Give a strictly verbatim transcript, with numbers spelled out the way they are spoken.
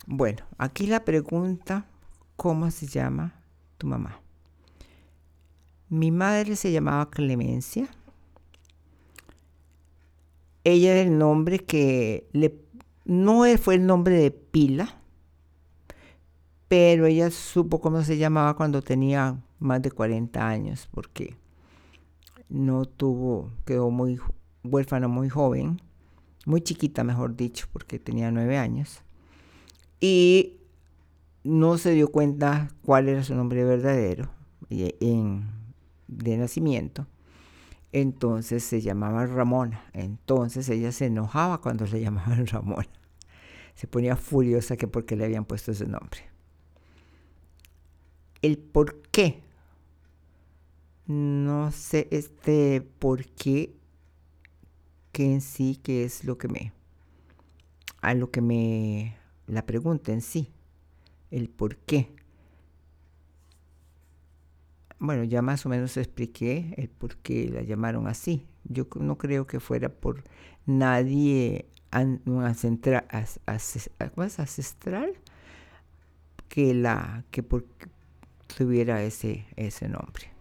Bueno, aquí la pregunta, ¿cómo se llama tu mamá? Mi madre se llamaba Clemencia. Ella era el nombre que le, no fue el nombre de pila, pero ella supo cómo se llamaba cuando tenía más de cuarenta años, porque no tuvo, quedó muy huérfana muy joven, muy chiquita mejor dicho, porque tenía nueve años, y no se dio cuenta cuál era su nombre verdadero en, de nacimiento. Entonces se llamaba Ramona. Entonces ella se enojaba cuando le llamaban Ramona. Se ponía furiosa que porque le habían puesto ese nombre. El por qué. No sé este por qué que en sí, que es lo que me, a lo que me, la pregunta en sí, el por qué. Bueno, ya más o menos expliqué el por qué la llamaron así. Yo no creo que fuera por nadie an, un ancestral, as, as, as, ancestral que la que por, tuviera ese, ese nombre.